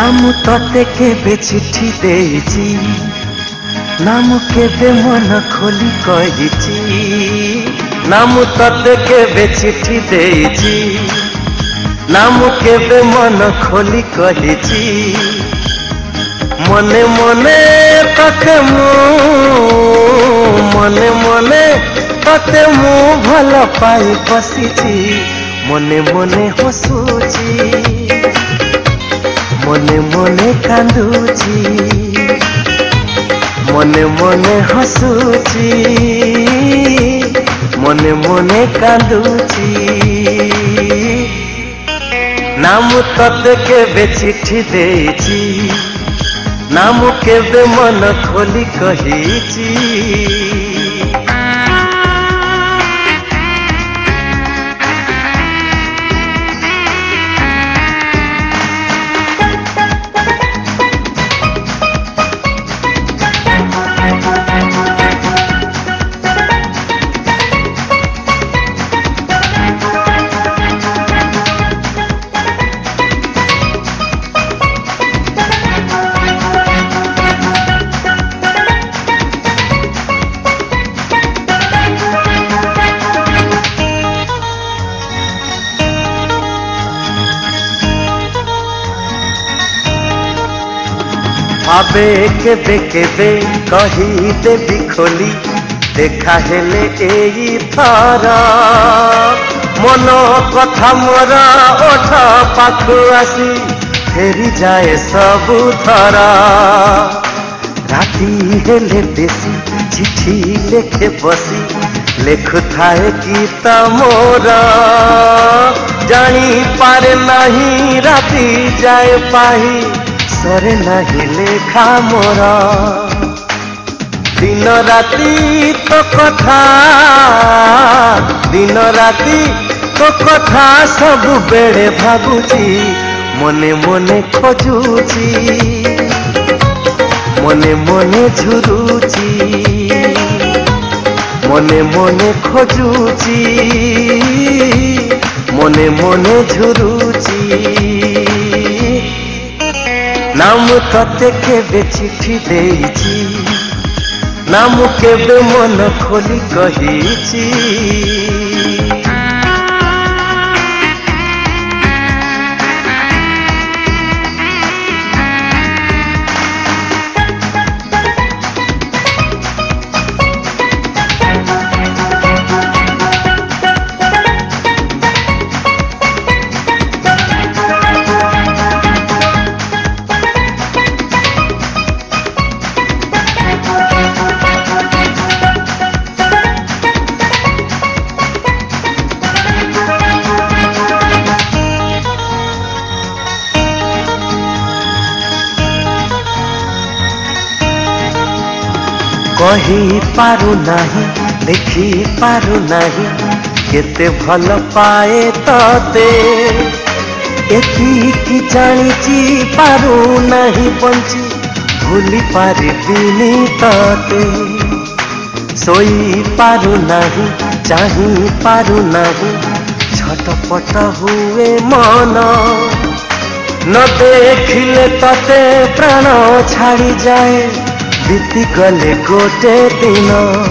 मु तते केबे चिट्ठी देइची ना मु केबे मन खोली कहिची ना मु तते केबे चिट्ठी देइची ना मु केबे मन खोली कहिची मने मने तते मु भल पाई बसिची मने मने हसुची मने मने कांदुची मने मने हसुची मने मने कांदुची ना मु तते केबे चिट्ठी देइची ना मु केबे मन खोली कहिची आबे केबे केबे कही देवी खोली देखा हेले एई थारा मन कथा मोरा ओठ पाखु आसी फेरी जाए सबु थारा राती हेले बेसी चिट्ठी लेखे बसी लेखु थाए गीत मोरा जानी पारे नहीं राती जाए पाही सरे नहीं लेखा मोरा दिन राती तो कथा दिन राती तो कथा सब बेड़े भाबुची मने मने खोजुची मने मने झुरुची मने मने खोजुची मने मने झुरुची ना मु तते केबे चिट्ठी देइची ना मु केबे मन खोली कहिची कही पारु नाही देखी पारु नाही केते भल पाए तते एतिकी जानिची पारु नाही बंची भूली पारिबिनी तते सोई पारु नाही चाही पारु नाही छटपट हुए मन न देखिले तते प्राण छाड़ी जाए बीती गले गोटे दिन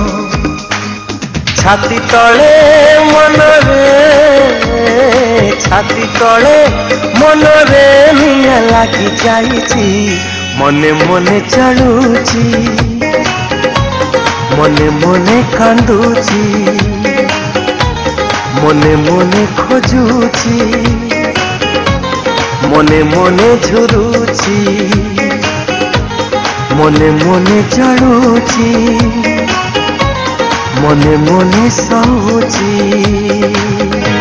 छाती तले मनरे निया लागी जाइची मने मने चलुची मने मने कांदुची मने मने खोजुची मने मने झुरुची मने मने चलुची मने मने सौची।